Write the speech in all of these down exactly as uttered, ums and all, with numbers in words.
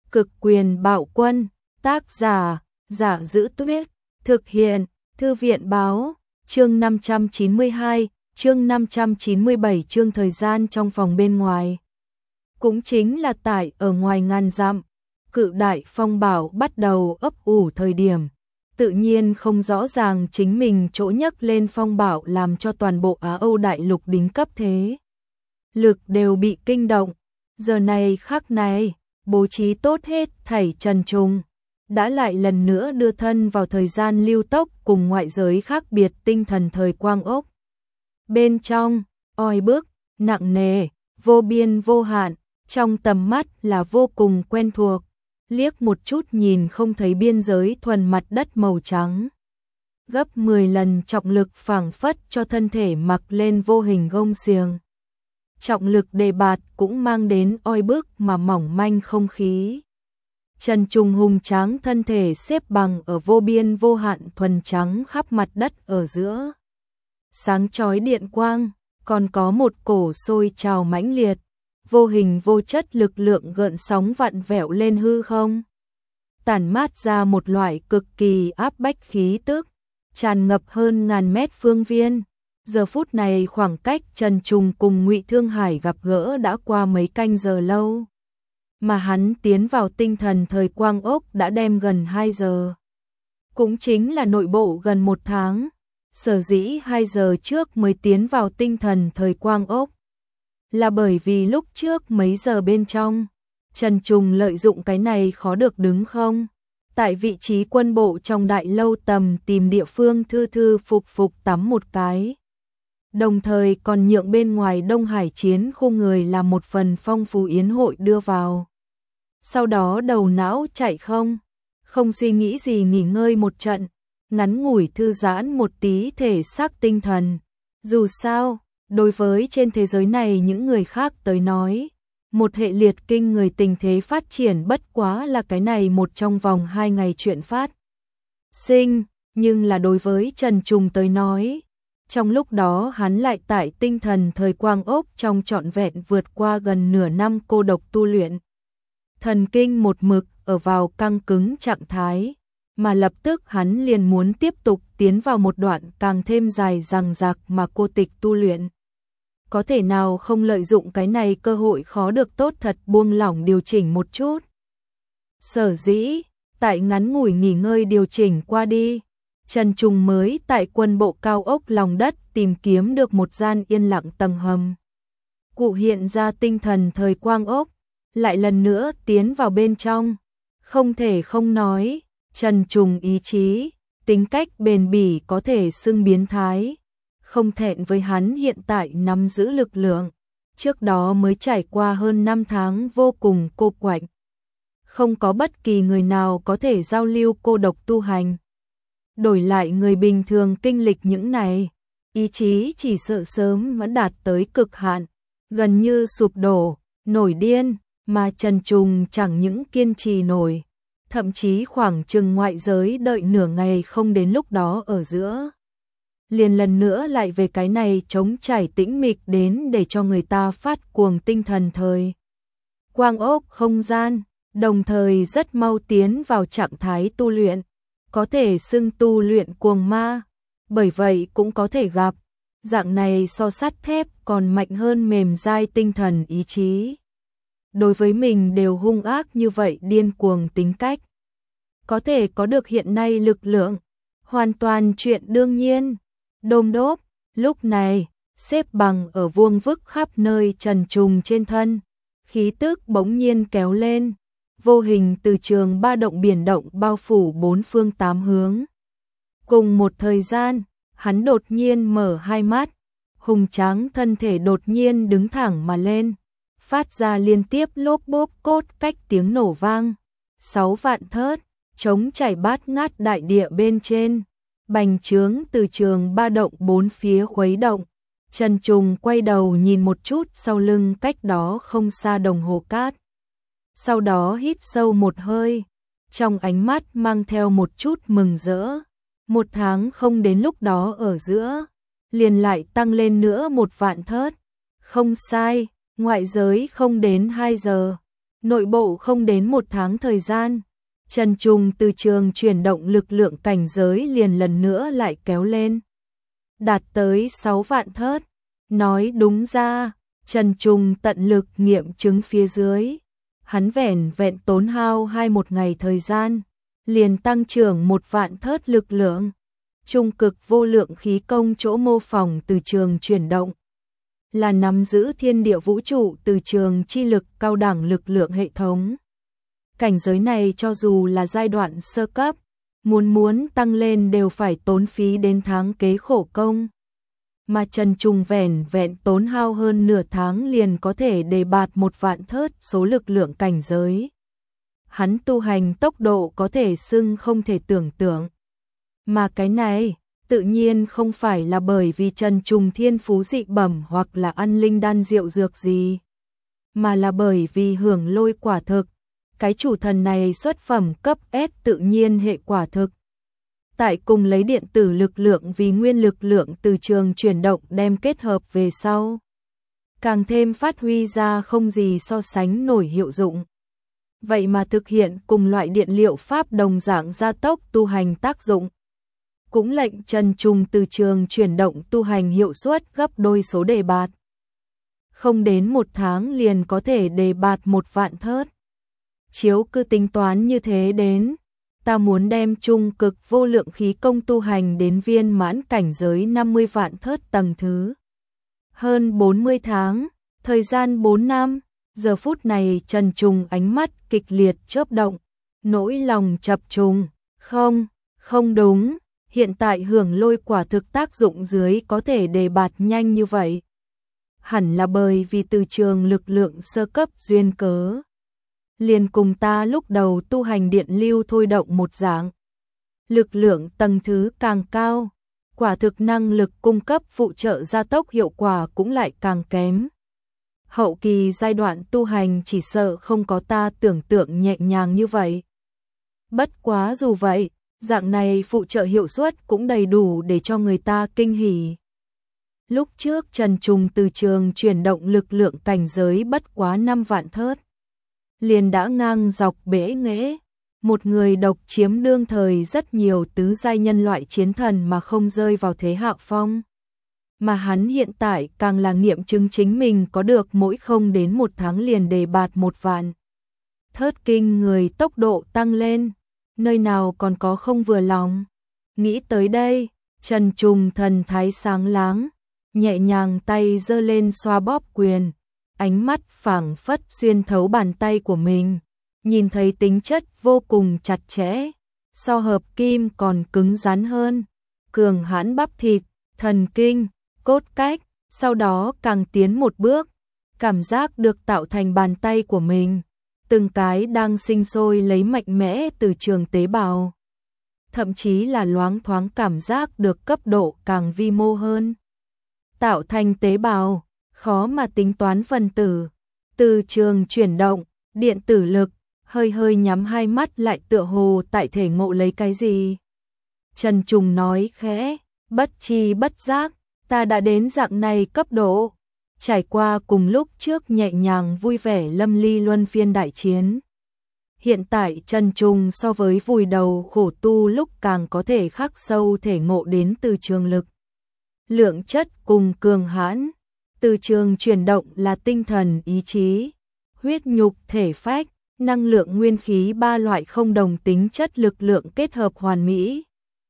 Cực quyền bạo quân, tác giả, Giả Giữ Tuyết, thực hiện, Thư viện báo, chương năm trăm chín mươi hai, chương năm trăm chín mươi bảy. Chương thời gian trong phòng bên ngoài. Cũng chính là tại ở ngoài ngàn dặm, cự đại phong bạo bắt đầu ấp ủ thời điểm. Tự nhiên không rõ ràng chính mình chỗ nhấc lên phong bạo làm cho toàn bộ Á Âu đại lục đính cấp thế lực đều bị kinh động. Giờ này khắc này, bố trí tốt hết thảy Trần Trùng đã lại lần nữa đưa thân vào thời gian lưu tốc cùng ngoại giới khác biệt tinh thần thời quang ốc. Bên trong, oi bức, nặng nề, vô biên vô hạn, trong tầm mắt là vô cùng quen thuộc, liếc một chút nhìn không thấy biên giới thuần mặt đất màu trắng. Gấp mười lần trọng lực phảng phất cho thân thể mặc lên vô hình gông xiềng. Trọng lực đề bạt cũng mang đến oi bức mà mỏng manh không khí. Trần Trùng hùng tráng thân thể xếp bằng ở vô biên vô hạn thuần trắng khắp mặt đất ở giữa. Sáng chói điện quang, còn có một cổ sôi trào mãnh liệt, vô hình vô chất lực lượng gợn sóng vặn vẹo lên hư không. Tản mát ra một loại cực kỳ áp bách khí tức, tràn ngập hơn ngàn mét phương viên. Giờ phút này khoảng cách Trần Trùng cùng Ngụy Thương Hải gặp gỡ đã qua mấy canh giờ lâu. Mà hắn tiến vào tinh thần thời quang ốc đã đem gần hai giờ. Cũng chính là nội bộ gần một tháng. Sở dĩ hai giờ trước mới tiến vào tinh thần thời quang ốc. Là bởi vì lúc trước mấy giờ bên trong, Trần Trùng lợi dụng cái này khó được đứng không. Tại vị trí quân bộ trong đại lâu tầm tìm địa phương thư thư phục phục tắm một cái. Đồng thời còn nhượng bên ngoài Đông Hải chiến khu người làm một phần phong phú yến hội đưa vào. Sau đó đầu não chạy không, không suy nghĩ gì nghỉ ngơi một trận, ngắn ngủi thư giãn một tí thể xác tinh thần. Dù sao, đối với trên thế giới này những người khác tới nói, một hệ liệt kinh người tình thế phát triển bất quá là cái này một trong vòng hai ngày chuyện phát sinh, nhưng là đối với Trần Trùng tới nói, trong lúc đó hắn lại tại tinh thần thời quang ốc trong trọn vẹn vượt qua gần nửa năm cô độc tu luyện. Thần kinh một mực ở vào căng cứng trạng thái, mà lập tức hắn liền muốn tiếp tục tiến vào một đoạn càng thêm dài dằng dặc mà cô tịch tu luyện. Có thể nào không lợi dụng cái này cơ hội khó được tốt thật buông lỏng điều chỉnh một chút. Sở dĩ, tại ngắn ngủi nghỉ ngơi điều chỉnh qua đi, Trần Trùng mới tại quân bộ cao ốc lòng đất tìm kiếm được một gian yên lặng tầng hầm. Cụ hiện ra tinh thần thời quang ốc, lại lần nữa tiến vào bên trong. Không thể không nói, Trần Trùng ý chí, tính cách bền bỉ có thể xưng biến thái. Không thẹn với hắn hiện tại nắm giữ lực lượng, trước đó mới trải qua hơn năm tháng vô cùng cô quạnh. Không có bất kỳ người nào có thể giao lưu cô độc tu hành. Đổi lại người bình thường kinh lịch những này, ý chí chỉ sợ sớm vẫn đạt tới cực hạn, gần như sụp đổ, nổi điên, mà Trần Trùng chẳng những kiên trì nổi, thậm chí khoảng chừng ngoại giới đợi nửa ngày không đến lúc đó ở giữa. Liền lần nữa lại về cái này trống trải tĩnh mịch đến để cho người ta phát cuồng tinh thần thời quang ốc không gian, đồng thời rất mau tiến vào trạng thái tu luyện, có thể xưng tu luyện cuồng ma, bởi vậy cũng có thể gặp, dạng này so sắt thép còn mạnh hơn mềm dai tinh thần ý chí. Đối với mình đều hung ác như vậy điên cuồng tính cách, có thể có được hiện nay lực lượng, hoàn toàn chuyện đương nhiên. Đôm đốp, lúc này, xếp bằng ở vuông vức khắp nơi Trần Trùng trên thân, khí tức bỗng nhiên kéo lên, vô hình từ trường ba động biển động bao phủ bốn phương tám hướng. Cùng một thời gian, hắn đột nhiên mở hai mắt, hùng tráng thân thể đột nhiên đứng thẳng mà lên, phát ra liên tiếp lốp bốp cốt cách tiếng nổ vang. Sáu vạn thớt, chống chảy bát ngát đại địa bên trên. Bành trướng từ trường ba động bốn phía khuấy động. Trần Trùng quay đầu nhìn một chút sau lưng cách đó không xa đồng hồ cát. Sau đó hít sâu một hơi, trong ánh mắt mang theo một chút mừng rỡ. Một tháng không đến lúc đó ở giữa, liền lại tăng lên nữa một vạn thớt. Không sai, ngoại giới không đến hai giờ, Nội bộ không đến một tháng thời gian, Trần Trùng từ trường chuyển động lực lượng cảnh giới liền lần nữa lại kéo lên. Đạt tới sáu vạn thớt. Nói đúng ra, Trần Trùng tận lực nghiệm chứng phía dưới. Hắn vẻn vẹn tốn hao hai một ngày thời gian, liền tăng trưởng một vạn thớt lực lượng. Trung cực vô lượng khí công chỗ mô phỏng từ trường chuyển động. Là nắm giữ thiên địa vũ trụ từ trường chi lực cao đẳng lực lượng hệ thống. Cảnh giới này cho dù là giai đoạn sơ cấp, muốn muốn tăng lên đều phải tốn phí đến tháng kế khổ công. Mà Trần Trùng vẻn vẹn tốn hao hơn nửa tháng liền có thể đề bạt một vạn thớt số lực lượng cảnh giới. Hắn tu hành tốc độ có thể xưng không thể tưởng tượng. Mà cái này, tự nhiên không phải là bởi vì Trần Trùng thiên phú dị bẩm hoặc là ăn linh đan rượu dược gì, mà là bởi vì hưởng lôi quả thực. Cái chủ thần này xuất phẩm cấp S tự nhiên hệ quả thực. Tại cùng lấy điện tử lực lượng vì nguyên lực lượng từ trường chuyển động đem kết hợp về sau. Càng thêm phát huy ra không gì so sánh nổi hiệu dụng. Vậy mà thực hiện cùng loại điện liệu pháp đồng dạng gia tốc tu hành tác dụng. Cũng lệnh Trần Trùng từ trường chuyển động tu hành hiệu suất gấp đôi số đề bạt. Không đến một tháng liền có thể đề bạt một vạn thớt. Chiếu cứ tính toán như thế đến, ta muốn đem trung cực vô lượng khí công tu hành đến viên mãn cảnh giới năm mươi vạn thớt tầng thứ. Hơn bốn mươi tháng, thời gian bốn năm, giờ phút này Trần Trùng ánh mắt kịch liệt chớp động, nỗi lòng chập trùng, không, không đúng, hiện tại hưởng lôi quả thực tác dụng dưới có thể đề bạt nhanh như vậy. Hẳn là bởi vì từ trường lực lượng sơ cấp duyên cớ. Liền cùng ta lúc đầu tu hành điện lưu thôi động một dạng. Lực lượng tầng thứ càng cao, quả thực năng lực cung cấp phụ trợ gia tốc hiệu quả cũng lại càng kém. Hậu kỳ giai đoạn tu hành chỉ sợ không có ta tưởng tượng nhẹ nhàng như vậy. Bất quá dù vậy, dạng này phụ trợ hiệu suất cũng đầy đủ để cho người ta kinh hỉ. Lúc trước Trần Trùng từ trường chuyển động lực lượng cảnh giới bất quá năm vạn thớt. Liền đã ngang dọc bể nghễ, một người độc chiếm đương thời rất nhiều tứ giai nhân loại chiến thần mà không rơi vào thế hạ phong. Mà hắn hiện tại càng là nghiệm chứng chính mình có được mỗi không đến một tháng liền đề bạt một vạn. Thớt kinh người tốc độ tăng lên, nơi nào còn có không vừa lòng. Nghĩ tới đây, Trần Trùng thần thái sáng láng, nhẹ nhàng tay giơ lên xoa bóp quyền. Ánh mắt phảng phất xuyên thấu bàn tay của mình, nhìn thấy tính chất vô cùng chặt chẽ, so hợp kim còn cứng rắn hơn, cường hãn bắp thịt, thần kinh, cốt cách, sau đó càng tiến một bước, cảm giác được tạo thành bàn tay của mình, từng cái đang sinh sôi lấy mạnh mẽ từ trường tế bào, thậm chí là loáng thoáng cảm giác được cấp độ càng vi mô hơn. Tạo thành tế bào khó mà tính toán phần tử, từ trường chuyển động, điện tử lực, hơi hơi nhắm hai mắt lại tựa hồ tại thể ngộ lấy cái gì. Trần Trùng nói khẽ, bất chi bất giác, ta đã đến dạng này cấp độ, trải qua cùng lúc trước nhẹ nhàng vui vẻ lâm ly luân phiên đại chiến. Hiện tại Trần Trùng so với vùi đầu khổ tu lúc càng có thể khắc sâu thể ngộ đến từ trường lực. Lượng chất cùng cường hãn. Từ trường chuyển động là tinh thần ý chí, huyết nhục thể phách, năng lượng nguyên khí ba loại không đồng tính chất lực lượng kết hợp hoàn mỹ.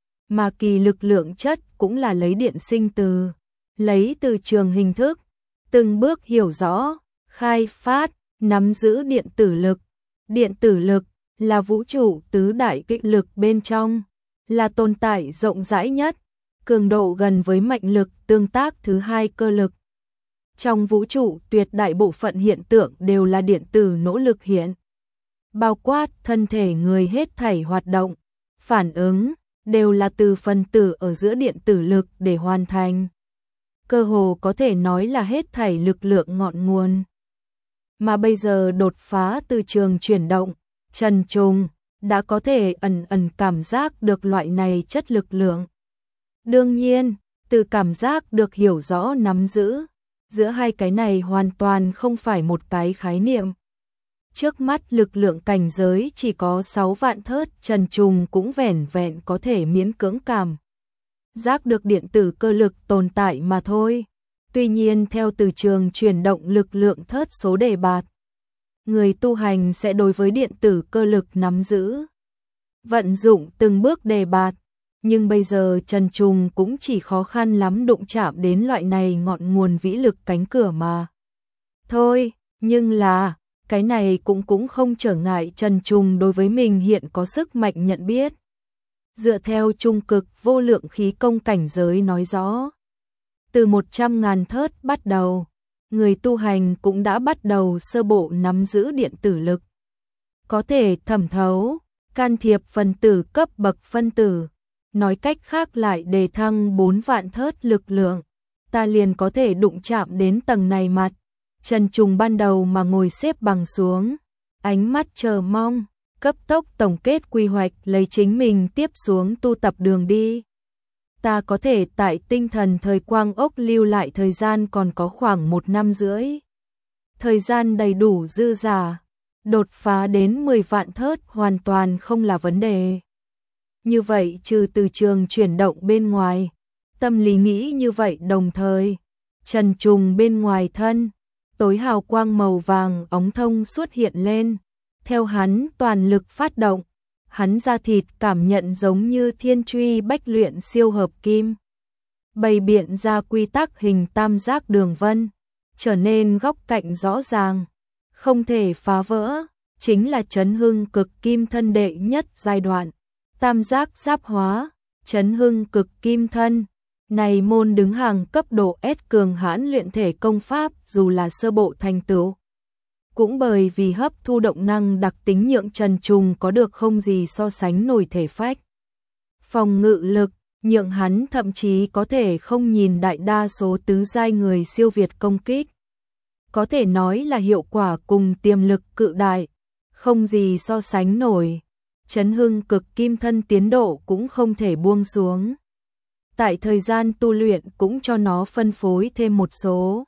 Mà kỳ lực lượng chất cũng là lấy điện sinh từ, lấy từ trường hình thức, từng bước hiểu rõ, khai phát, nắm giữ điện tử lực. Điện tử lực là vũ trụ tứ đại kích lực bên trong, là tồn tại rộng rãi nhất, cường độ gần với mạnh lực tương tác thứ hai cơ lực. Trong vũ trụ tuyệt đại bộ phận hiện tượng đều là điện tử nỗ lực hiện. Bao quát thân thể người hết thảy hoạt động, phản ứng, đều là từ phân tử ở giữa điện tử lực để hoàn thành. Cơ hồ có thể nói là hết thảy lực lượng ngọn nguồn. Mà bây giờ đột phá từ trường chuyển động, Trần Trùng đã có thể ẩn ẩn cảm giác được loại này chất lực lượng. Đương nhiên, từ cảm giác được hiểu rõ nắm giữ, giữa hai cái này hoàn toàn không phải một cái khái niệm. Trước mắt lực lượng cảnh giới chỉ có sáu vạn thớt, Trần Trùng cũng vẻn vẹn có thể miễn cưỡng cảm giác được điện tử cơ lực tồn tại mà thôi. Tuy nhiên theo từ trường chuyển động lực lượng thớt số đề bạt, người tu hành sẽ đối với điện tử cơ lực nắm giữ, vận dụng từng bước đề bạt. Nhưng bây giờ Trần Trùng cũng chỉ khó khăn lắm đụng chạm đến loại này ngọn nguồn vĩ lực cánh cửa mà thôi. Nhưng là, cái này cũng cũng không trở ngại Trần Trùng đối với mình hiện có sức mạnh nhận biết. Dựa theo trung cực vô lượng khí công cảnh giới nói rõ, từ một trăm ngàn thớt bắt đầu, người tu hành cũng đã bắt đầu sơ bộ nắm giữ điện tử lực. Có thể thẩm thấu, can thiệp phân tử cấp bậc phân tử. Nói cách khác lại đề thăng bốn vạn thớt lực lượng, ta liền có thể đụng chạm đến tầng này mặt. Trần Trùng ban đầu mà ngồi xếp bằng xuống, ánh mắt chờ mong, cấp tốc tổng kết quy hoạch lấy chính mình tiếp xuống tu tập đường đi. Ta có thể tại tinh thần thời quang ốc lưu lại thời gian còn có khoảng một năm rưỡi. Thời gian đầy đủ dư dả, đột phá đến mười vạn thớt hoàn toàn không là vấn đề. Như vậy trừ từ trường chuyển động bên ngoài, tâm lý nghĩ như vậy đồng thời, Trần Trùng bên ngoài thân, tối hào quang màu vàng óng thông xuất hiện lên, theo hắn toàn lực phát động, hắn da thịt cảm nhận giống như thiên truy bách luyện siêu hợp kim. Bày biện ra quy tắc hình tam giác đường vân, trở nên góc cạnh rõ ràng, không thể phá vỡ, chính là chấn hưng cực kim thân đệ nhất giai đoạn. Tam giác giáp hóa, chấn hưng cực kim thân, này môn đứng hàng cấp độ S cường hãn luyện thể công pháp dù là sơ bộ thành tựu. Cũng bởi vì hấp thu động năng đặc tính nhượng Trần Trùng có được không gì so sánh nổi thể phách. Phòng ngự lực, nhượng hắn thậm chí có thể không nhìn đại đa số tứ giai người siêu việt công kích. Có thể nói là hiệu quả cùng tiềm lực cự đại, không gì so sánh nổi. Chấn hưng cực kim thân tiến độ cũng không thể buông xuống. Tại thời gian tu luyện cũng cho nó phân phối thêm một số.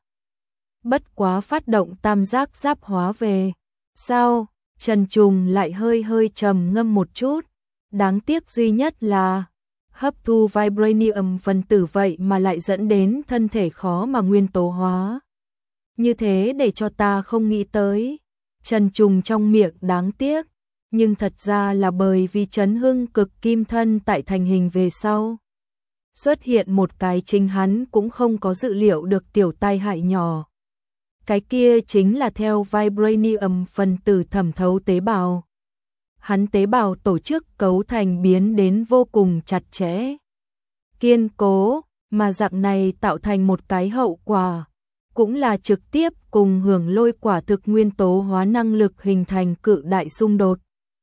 Bất quá phát động tam giác giáp hóa về. Sao? Trần Trùng lại hơi hơi trầm ngâm một chút. Đáng tiếc duy nhất là hấp thu vibranium phân tử vậy mà lại dẫn đến thân thể khó mà nguyên tố hóa. Như thế để cho ta không nghĩ tới. Trần Trùng trong miệng đáng tiếc. Nhưng thật ra là bởi vì chấn hưng cực kim thân tại thành hình về sau. Xuất hiện một cái chính hắn cũng không có dự liệu được tiểu tai hại nhỏ. Cái kia chính là theo vibranium phân tử thẩm thấu tế bào. Hắn tế bào tổ chức cấu thành biến đến vô cùng chặt chẽ, kiên cố, mà dạng này tạo thành một cái hậu quả. Cũng là trực tiếp cùng hưởng lôi quả thực nguyên tố hóa năng lực hình thành cự đại xung đột.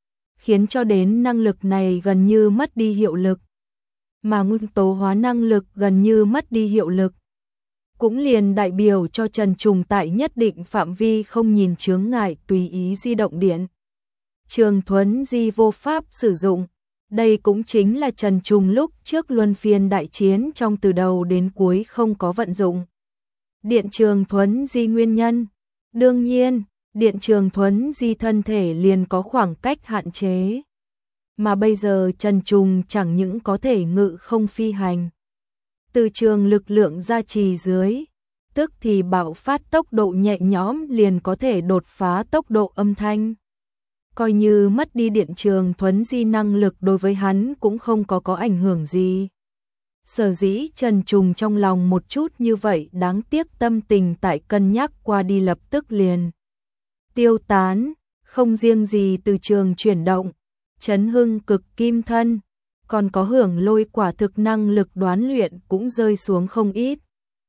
Khiến cho đến năng lực này gần như mất đi hiệu lực. Mà nguyên tố hóa năng lực gần như mất đi hiệu lực. Cũng liền đại biểu cho Trần Trùng tại nhất định phạm vi không nhìn chướng ngại tùy ý di động điện. Trường thuấn di vô pháp sử dụng. Đây cũng chính là Trần Trùng lúc trước luân phiên đại chiến trong từ đầu đến cuối không có vận dụng điện trường thuấn di nguyên nhân. Đương nhiên, điện trường thuấn di thân thể liền có khoảng cách hạn chế. Mà bây giờ Trần Trùng chẳng những có thể ngự không phi hành. Từ trường lực lượng gia trì dưới, tức thì bạo phát tốc độ nhẹ nhõm liền có thể đột phá tốc độ âm thanh. Coi như mất đi điện trường thuấn di năng lực đối với hắn cũng không có có ảnh hưởng gì. Sở dĩ Trần Trùng trong lòng một chút như vậy đáng tiếc tâm tình tại cân nhắc qua đi lập tức liền tiêu tán, không riêng gì từ trường chuyển động, chấn hưng cực kim thân, còn có hưởng lôi quả thực năng lực đoán luyện cũng rơi xuống không ít.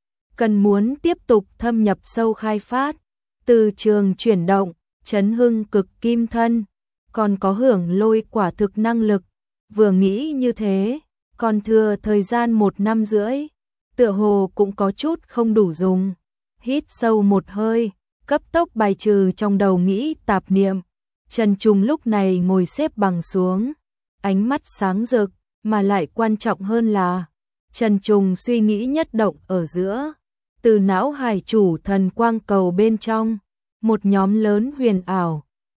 Cần muốn tiếp tục thâm nhập sâu khai phát, từ trường chuyển động, chấn hưng cực kim thân, còn có hưởng lôi quả thực năng lực, vừa nghĩ như thế, còn thừa thời gian một năm rưỡi, tựa hồ cũng có chút không đủ dùng. Hít sâu một hơi, cấp tốc bài trừ trong đầu nghĩ tạp niệm. Trần Trùng lúc này ngồi xếp bằng xuống, ánh mắt sáng rực, mà lại quan trọng hơn là Trần Trùng suy nghĩ nhất động ở giữa, từ não hải chủ thần quang cầu bên trong, một nhóm lớn huyền ảo,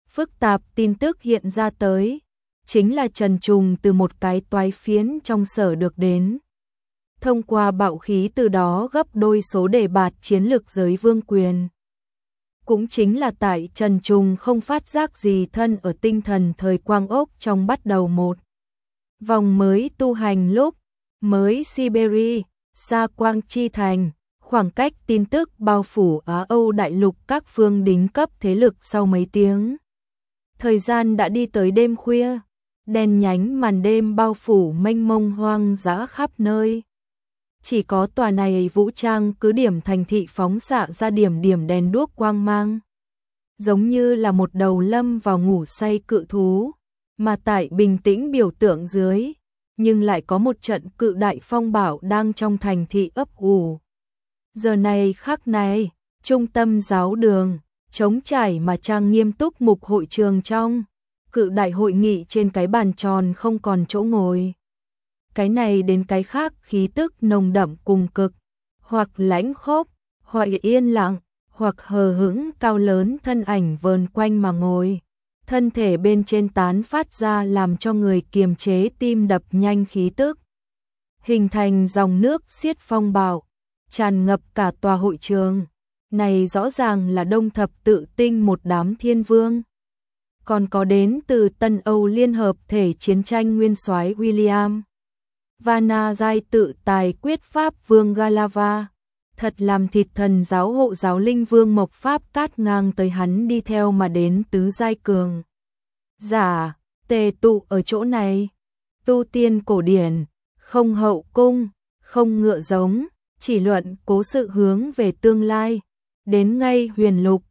phức tạp tin tức hiện ra tới, chính là Trần Trùng từ một cái toái phiến trong sở được đến. Thông qua bạo khí từ đó gấp đôi số đề bạt chiến lược giới vương quyền. Cũng chính là tại Trần Trùng không phát giác gì thân ở tinh thần thời quang ốc trong bắt đầu một vòng mới tu hành lúc mới Siberia, xa Quang Chi Thành, khoảng cách tin tức bao phủ Á Âu đại lục các phương đính cấp thế lực sau mấy tiếng. Thời gian đã đi tới đêm khuya, đèn nhánh màn đêm bao phủ mênh mông hoang dã khắp nơi. Chỉ có tòa này vũ trang cứ điểm thành thị phóng xạ ra điểm điểm đèn đuốc quang mang, giống như là một đầu lâm vào ngủ say cự thú, mà tại bình tĩnh biểu tượng dưới, nhưng lại có một trận cự đại phong bạo đang trong thành thị ấp ủ. Giờ này khắc này, trung tâm giáo đường, trống trải mà trang nghiêm túc mục hội trường trong, cự đại hội nghị trên cái bàn tròn không còn chỗ ngồi. Cái này đến cái khác khí tức nồng đậm cùng cực, hoặc lãnh khốc, hoặc yên lặng, hoặc hờ hững cao lớn thân ảnh vờn quanh mà ngồi. Thân thể bên trên tán phát ra làm cho người kiềm chế tim đập nhanh khí tức. Hình thành dòng nước xiết phong bạo, tràn ngập cả tòa hội trường. Này rõ ràng là Đông Thập Tự Tinh một đám thiên vương. Còn có đến từ Tân Âu Liên Hợp Thể chiến tranh nguyên soái William. Vana giai tự tài quyết pháp vương Galava. Thật làm thịt thần giáo hộ giáo linh vương Mộc Pháp cát ngang tới hắn đi theo mà đến tứ giai cường. Giả, tề tụ ở chỗ này. Tu tiên cổ điển, không hậu cung, không ngựa giống, chỉ luận cố sự hướng về tương lai. Đến ngay huyền lục,